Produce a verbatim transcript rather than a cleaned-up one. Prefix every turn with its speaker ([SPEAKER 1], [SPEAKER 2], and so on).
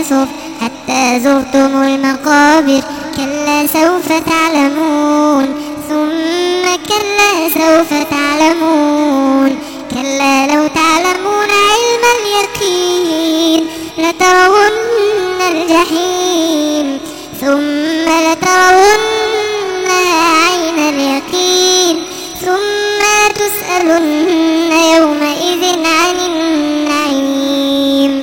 [SPEAKER 1] التكاثر حتى زرتم المقابر. كلا سوف تعلمون ثم كلا سوف تعلمون. كلا لو تعلمون علم اليقين لترون الجحيم ثم لترون